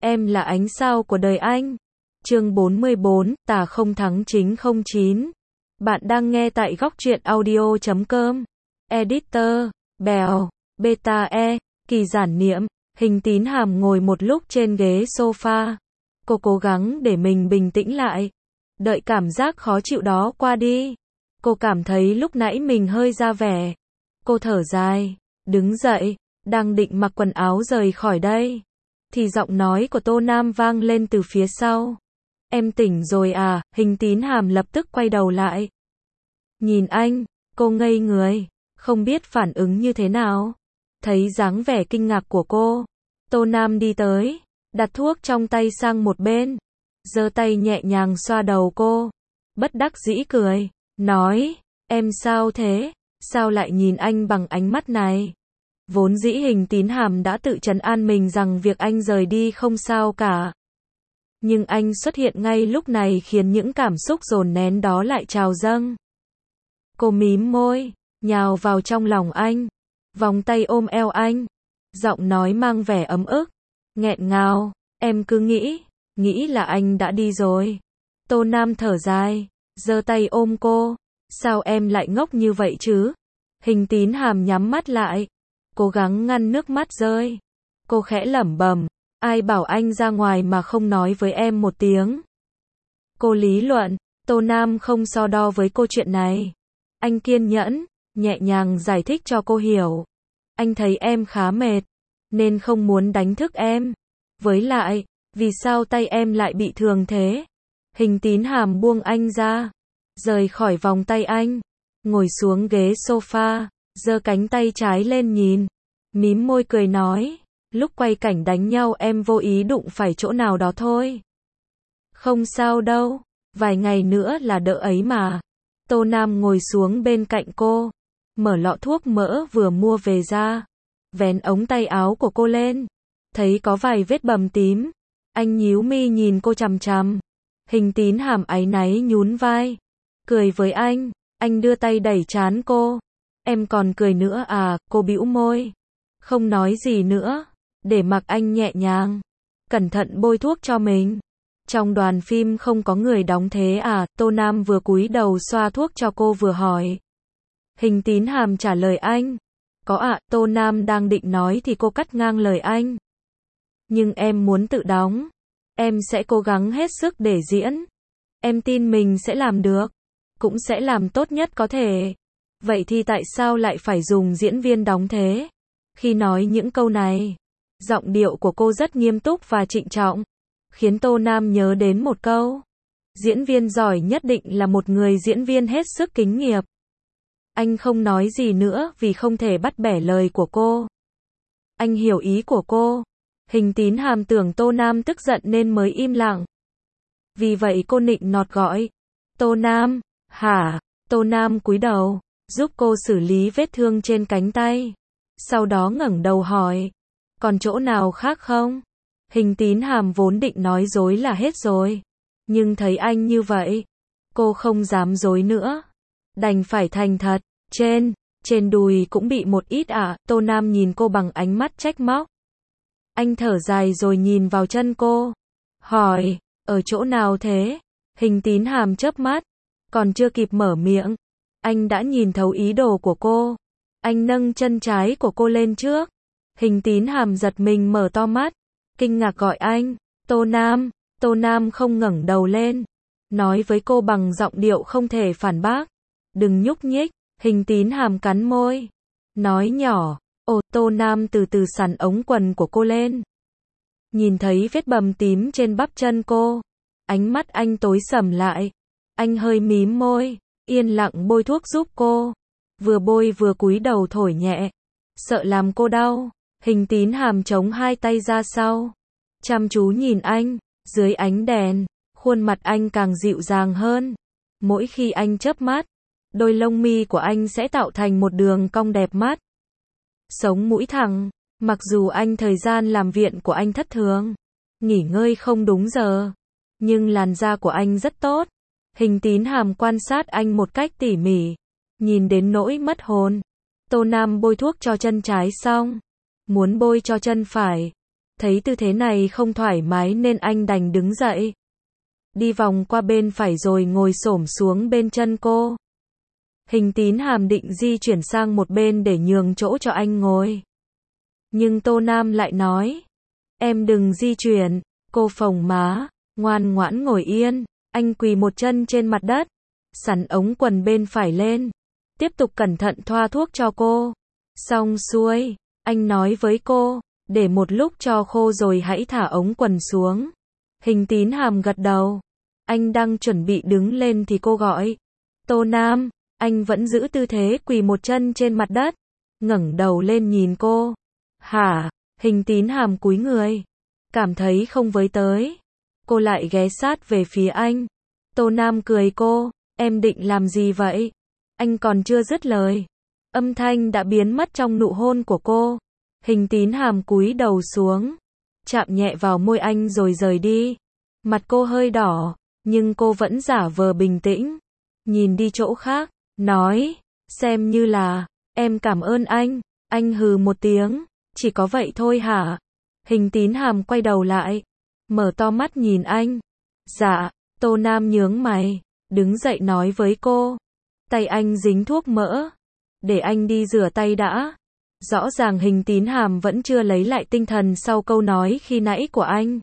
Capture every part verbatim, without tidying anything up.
Em là ánh sao của đời anh. Chương bốn mươi bốn, tà không thắng chính không chín. Bạn đang nghe tại góc truyện audio chấm com. Editor, Bèo, Beta E, Kỳ giản niệm, Hình Tín Hàm ngồi một lúc trên ghế sofa. Cô cố gắng để mình bình tĩnh lại. Đợi cảm giác khó chịu đó qua đi. Cô cảm thấy lúc nãy mình hơi ra vẻ. Cô thở dài, đứng dậy, đang định mặc quần áo rời khỏi đây. Thì giọng nói của Tô Nam vang lên từ phía sau. Em tỉnh rồi à? Hình Tín Hàm lập tức quay đầu lại. Nhìn anh, cô ngây người, không biết phản ứng như thế nào. Thấy dáng vẻ kinh ngạc của cô, Tô Nam đi tới, đặt thuốc trong tay sang một bên, giơ tay nhẹ nhàng xoa đầu cô. Bất đắc dĩ cười, nói, em sao thế? Sao lại nhìn anh bằng ánh mắt này? Vốn dĩ Hình Tín Hàm đã tự trấn an mình rằng việc anh rời đi không sao cả. Nhưng anh xuất hiện ngay lúc này khiến những cảm xúc dồn nén đó lại trào dâng. Cô mím môi, nhào vào trong lòng anh, vòng tay ôm eo anh, giọng nói mang vẻ ấm ức, nghẹn ngào, em cứ nghĩ, nghĩ là anh đã đi rồi. Tô Nam thở dài, giơ tay ôm cô, sao em lại ngốc như vậy chứ? Hình Tín Hàm nhắm mắt lại, cố gắng ngăn nước mắt rơi. Cô khẽ lẩm bẩm, ai bảo anh ra ngoài mà không nói với em một tiếng. Cô lý luận, Tô Nam không so đo với cô chuyện này. Anh kiên nhẫn, nhẹ nhàng giải thích cho cô hiểu. Anh thấy em khá mệt, nên không muốn đánh thức em. Với lại, vì sao tay em lại bị thương thế? Hình Tín Hàm buông anh ra, rời khỏi vòng tay anh, ngồi xuống ghế sofa, giơ cánh tay trái lên nhìn, mím môi cười nói, lúc quay cảnh đánh nhau em vô ý đụng phải chỗ nào đó thôi. Không sao đâu, vài ngày nữa là đỡ ấy mà. Tô Nam ngồi xuống bên cạnh cô, mở lọ thuốc mỡ vừa mua về ra, vén ống tay áo của cô lên, thấy có vài vết bầm tím. Anh nhíu mi nhìn cô chằm chằm. Hình Tín Hàm áy náy nhún vai, cười với anh. Anh đưa tay đẩy trán cô. Em còn cười nữa à? Cô bĩu môi, không nói gì nữa, để mặc anh nhẹ nhàng, cẩn thận bôi thuốc cho mình. Trong đoàn phim không có người đóng thế à? Tô Nam vừa cúi đầu xoa thuốc cho cô vừa hỏi. Hình Tín Hàm trả lời anh. Có ạ. Tô Nam đang định nói thì cô cắt ngang lời anh. Nhưng em muốn tự đóng. Em sẽ cố gắng hết sức để diễn. Em tin mình sẽ làm được. Cũng sẽ làm tốt nhất có thể. Vậy thì tại sao lại phải dùng diễn viên đóng thế? Khi nói những câu này, giọng điệu của cô rất nghiêm túc và trịnh trọng, khiến Tô Nam nhớ đến một câu. Diễn viên giỏi nhất định là một người diễn viên hết sức kính nghiệp. Anh không nói gì nữa vì không thể bắt bẻ lời của cô. Anh hiểu ý của cô. Hình Tín Hàm tưởng Tô Nam tức giận nên mới im lặng. Vì vậy cô nịnh nọt gọi. Tô Nam, hả? Tô Nam cúi đầu, giúp cô xử lý vết thương trên cánh tay. Sau đó ngẩng đầu hỏi. Còn chỗ nào khác không? Hình Tín Hàm vốn định nói dối là hết rồi. Nhưng thấy anh như vậy, cô không dám dối nữa. Đành phải thành thật. Trên, trên đùi cũng bị một ít ạ. À? Tô Nam nhìn cô bằng ánh mắt trách móc. Anh thở dài rồi nhìn vào chân cô. Hỏi, ở chỗ nào thế? Hình Tín Hàm chớp mắt. Còn chưa kịp mở miệng, anh đã nhìn thấu ý đồ của cô. Anh nâng chân trái của cô lên trước. Hình Tín Hàm giật mình mở to mắt, kinh ngạc gọi anh. Tô Nam. Tô Nam không ngẩng đầu lên, nói với cô bằng giọng điệu không thể phản bác. Đừng nhúc nhích. Hình Tín Hàm cắn môi, nói nhỏ. Ồ. Tô Nam từ từ xắn ống quần của cô lên. Nhìn thấy vết bầm tím trên bắp chân cô, ánh mắt anh tối sầm lại. Anh hơi mím môi, yên lặng bôi thuốc giúp cô. Vừa bôi vừa cúi đầu thổi nhẹ, sợ làm cô đau. Hình Tín Hàm chống hai tay ra sau, chăm chú nhìn anh. Dưới ánh đèn, khuôn mặt anh càng dịu dàng hơn. Mỗi khi anh chớp mắt, đôi lông mi của anh sẽ tạo thành một đường cong đẹp mắt. Sống mũi thẳng. Mặc dù anh thời gian làm viện của anh thất thường, nghỉ ngơi không đúng giờ, nhưng làn da của anh rất tốt. Hình Tín Hàm quan sát anh một cách tỉ mỉ, nhìn đến nỗi mất hồn. Tô Nam bôi thuốc cho chân trái xong, muốn bôi cho chân phải. Thấy tư thế này không thoải mái nên anh đành đứng dậy. Đi vòng qua bên phải rồi ngồi xổm xuống bên chân cô. Hình Tín Hàm định di chuyển sang một bên để nhường chỗ cho anh ngồi. Nhưng Tô Nam lại nói, em đừng di chuyển. Cô phồng má, ngoan ngoãn ngồi yên. Anh quỳ một chân trên mặt đất, sắn ống quần bên phải lên, tiếp tục cẩn thận thoa thuốc cho cô. Xong xuôi, anh nói với cô, để một lúc cho khô rồi hãy thả ống quần xuống. Hình Tín Hàm gật đầu. Anh đang chuẩn bị đứng lên thì cô gọi, Tô Nam. Anh vẫn giữ tư thế quỳ một chân trên mặt đất, ngẩng đầu lên nhìn cô. Hả? Hình Tín Hàm cúi người, cảm thấy không với tới. Cô lại ghé sát về phía anh. Tô Nam cười cô, em định làm gì vậy? Anh còn chưa dứt lời, âm thanh đã biến mất trong nụ hôn của cô. Hình Tín Hàm cúi đầu xuống, chạm nhẹ vào môi anh rồi rời đi. Mặt cô hơi đỏ, nhưng cô vẫn giả vờ bình tĩnh, nhìn đi chỗ khác, nói, xem như là, em cảm ơn anh. Anh hừ một tiếng, chỉ có vậy thôi hả? Hình Tín Hàm quay đầu lại, mở to mắt nhìn anh. Dạ. Tô Nam nhướng mày, đứng dậy nói với cô. Tay anh dính thuốc mỡ, để anh đi rửa tay đã. Rõ ràng Hình Tín Hàm vẫn chưa lấy lại tinh thần sau câu nói khi nãy của anh.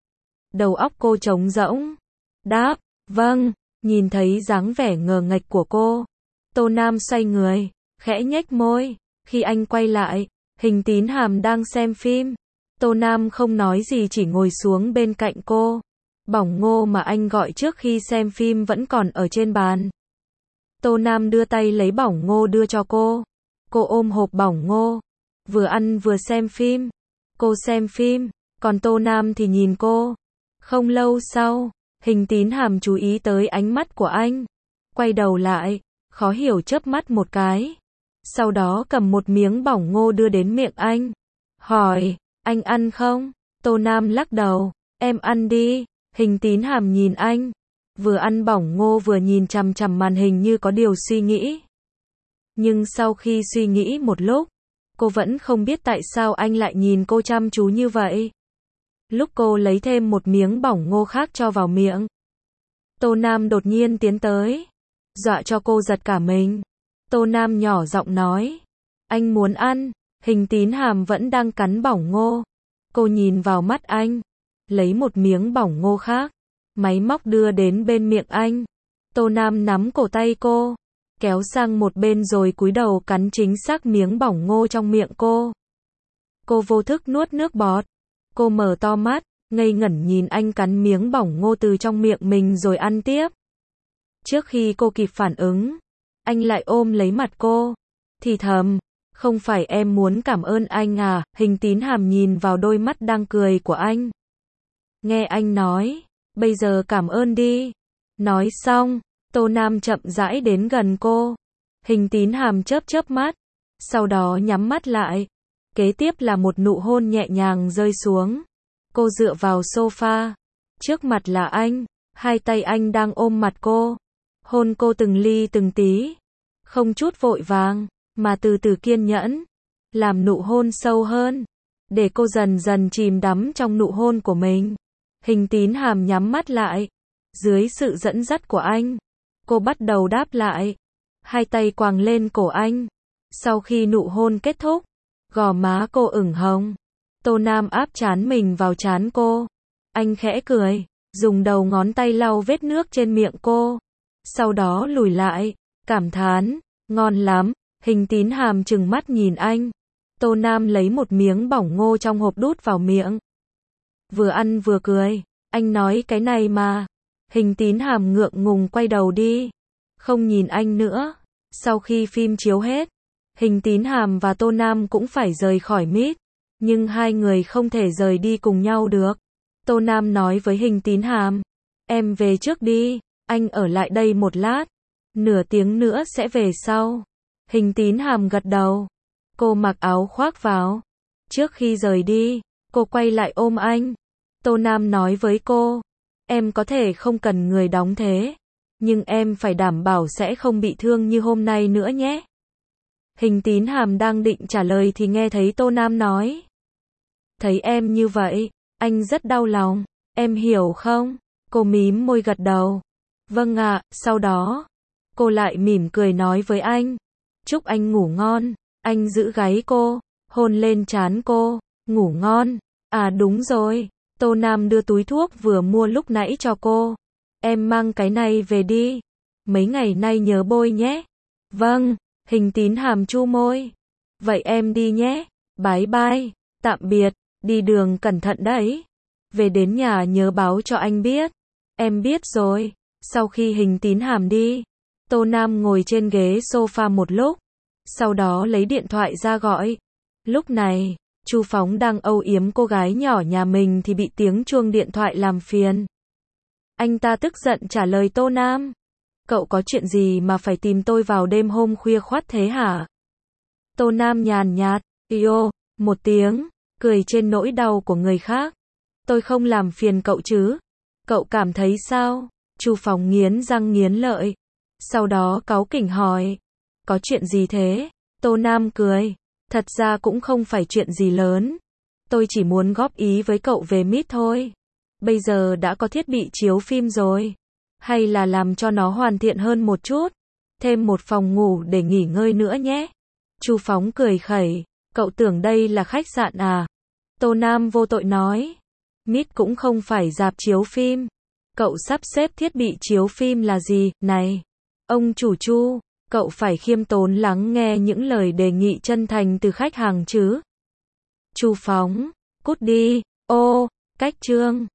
Đầu óc cô trống rỗng. Đáp, vâng. Nhìn thấy dáng vẻ ngờ nghệch của cô, Tô Nam xoay người, khẽ nhếch môi. Khi anh quay lại, Hình Tín Hàm đang xem phim. Tô Nam không nói gì, chỉ ngồi xuống bên cạnh cô. Bỏng ngô mà anh gọi trước khi xem phim vẫn còn ở trên bàn. Tô Nam đưa tay lấy bỏng ngô đưa cho cô. Cô ôm hộp bỏng ngô, vừa ăn vừa xem phim. Cô xem phim, còn Tô Nam thì nhìn cô. Không lâu sau, Hình Tín Hàm chú ý tới ánh mắt của anh. Quay đầu lại, khó hiểu chớp mắt một cái. Sau đó cầm một miếng bỏng ngô đưa đến miệng anh. Hỏi, anh ăn không? Tô Nam lắc đầu, em ăn đi. Hình Tín Hàm nhìn anh, vừa ăn bỏng ngô vừa nhìn chằm chằm màn hình như có điều suy nghĩ. Nhưng sau khi suy nghĩ một lúc, cô vẫn không biết tại sao anh lại nhìn cô chăm chú như vậy. Lúc cô lấy thêm một miếng bỏng ngô khác cho vào miệng, Tô Nam đột nhiên tiến tới, dọa cho cô giật cả mình. Tô Nam nhỏ giọng nói, anh muốn ăn. Hình Tín Hàm vẫn đang cắn bỏng ngô. Cô nhìn vào mắt anh, lấy một miếng bỏng ngô khác, máy móc đưa đến bên miệng anh. Tô Nam nắm cổ tay cô, kéo sang một bên rồi cúi đầu cắn chính xác miếng bỏng ngô trong miệng cô. Cô vô thức nuốt nước bọt. Cô mở to mắt, ngây ngẩn nhìn anh cắn miếng bỏng ngô từ trong miệng mình rồi ăn tiếp. Trước khi cô kịp phản ứng, anh lại ôm lấy mặt cô, thì thầm, không phải em muốn cảm ơn anh à? Hình Tín Hàm nhìn vào đôi mắt đang cười của anh. Nghe anh nói, bây giờ cảm ơn đi. Nói xong, Tô Nam chậm rãi đến gần cô. Hình Tín Hàm chớp chớp mắt, sau đó nhắm mắt lại. Kế tiếp là một nụ hôn nhẹ nhàng rơi xuống. Cô dựa vào sofa, trước mặt là anh, hai tay anh đang ôm mặt cô, hôn cô từng ly từng tí, không chút vội vàng, mà từ từ kiên nhẫn, làm nụ hôn sâu hơn, để cô dần dần chìm đắm trong nụ hôn của mình. Hình Tín Hàm nhắm mắt lại, dưới sự dẫn dắt của anh, cô bắt đầu đáp lại, hai tay quàng lên cổ anh. Sau khi nụ hôn kết thúc, gò má cô ửng hồng. Tô Nam áp trán mình vào trán cô. Anh khẽ cười, dùng đầu ngón tay lau vết nước trên miệng cô. Sau đó lùi lại, cảm thán, ngon lắm. Hình Tín Hàm trừng mắt nhìn anh. Tô Nam lấy một miếng bỏng ngô trong hộp đút vào miệng. Vừa ăn vừa cười, anh nói cái này mà. Hình Tín Hàm ngượng ngùng quay đầu đi, không nhìn anh nữa. Sau khi phim chiếu hết, Hình Tín Hàm và Tô Nam cũng phải rời khỏi mít, nhưng hai người không thể rời đi cùng nhau được. Tô Nam nói với Hình Tín Hàm, em về trước đi, anh ở lại đây một lát, nửa tiếng nữa sẽ về sau. Hình Tín Hàm gật đầu, cô mặc áo khoác vào. Trước khi rời đi, cô quay lại ôm anh. Tô Nam nói với cô, em có thể không cần người đóng thế, nhưng em phải đảm bảo sẽ không bị thương như hôm nay nữa nhé. Hình Tín Hàm đang định trả lời thì nghe thấy Tô Nam nói, Thấy em như vậy, anh rất đau lòng. Em hiểu không? Cô mím môi gật đầu. Vâng ạ, sau đó, cô lại mỉm cười nói với anh. Chúc anh ngủ ngon. Anh giữ gáy cô, hôn lên trán cô. Ngủ ngon. À đúng rồi, Tô Nam đưa túi thuốc vừa mua lúc nãy cho cô. Em mang cái này về đi. Mấy ngày nay nhớ bôi nhé. Vâng, Hình Tín Hàm chu môi. Vậy em đi nhé. Bye bye, tạm biệt, đi đường cẩn thận đấy. Về đến nhà nhớ báo cho anh biết. Em biết rồi. Sau khi Hình Tín Hàm đi, Tô Nam ngồi trên ghế sofa một lúc, sau đó lấy điện thoại ra gọi. Lúc này, Chu Phóng đang âu yếm cô gái nhỏ nhà mình thì bị tiếng chuông điện thoại làm phiền. Anh ta tức giận trả lời Tô Nam. Cậu có chuyện gì mà phải tìm tôi vào đêm hôm khuya khoắt thế hả? Tô Nam nhàn nhạt, yo, một tiếng, cười trên nỗi đau của người khác. Tôi không làm phiền cậu chứ? Cậu cảm thấy sao? Chu Phóng nghiến răng nghiến lợi. Sau đó cáu kỉnh hỏi. Có chuyện gì thế? Tô Nam cười. Thật ra cũng không phải chuyện gì lớn. Tôi chỉ muốn góp ý với cậu về Meet thôi. Bây giờ đã có thiết bị chiếu phim rồi. Hay là làm cho nó hoàn thiện hơn một chút. Thêm một phòng ngủ để nghỉ ngơi nữa nhé. Chu Phóng cười khẩy. Cậu tưởng đây là khách sạn à? Tô Nam vô tội nói. Meet cũng không phải rạp chiếu phim. Cậu sắp xếp thiết bị chiếu phim là gì? Này, ông chủ Chu, cậu phải khiêm tốn lắng nghe những lời đề nghị chân thành từ khách hàng chứ. Chu Phóng, cút đi. Ô, cách chương.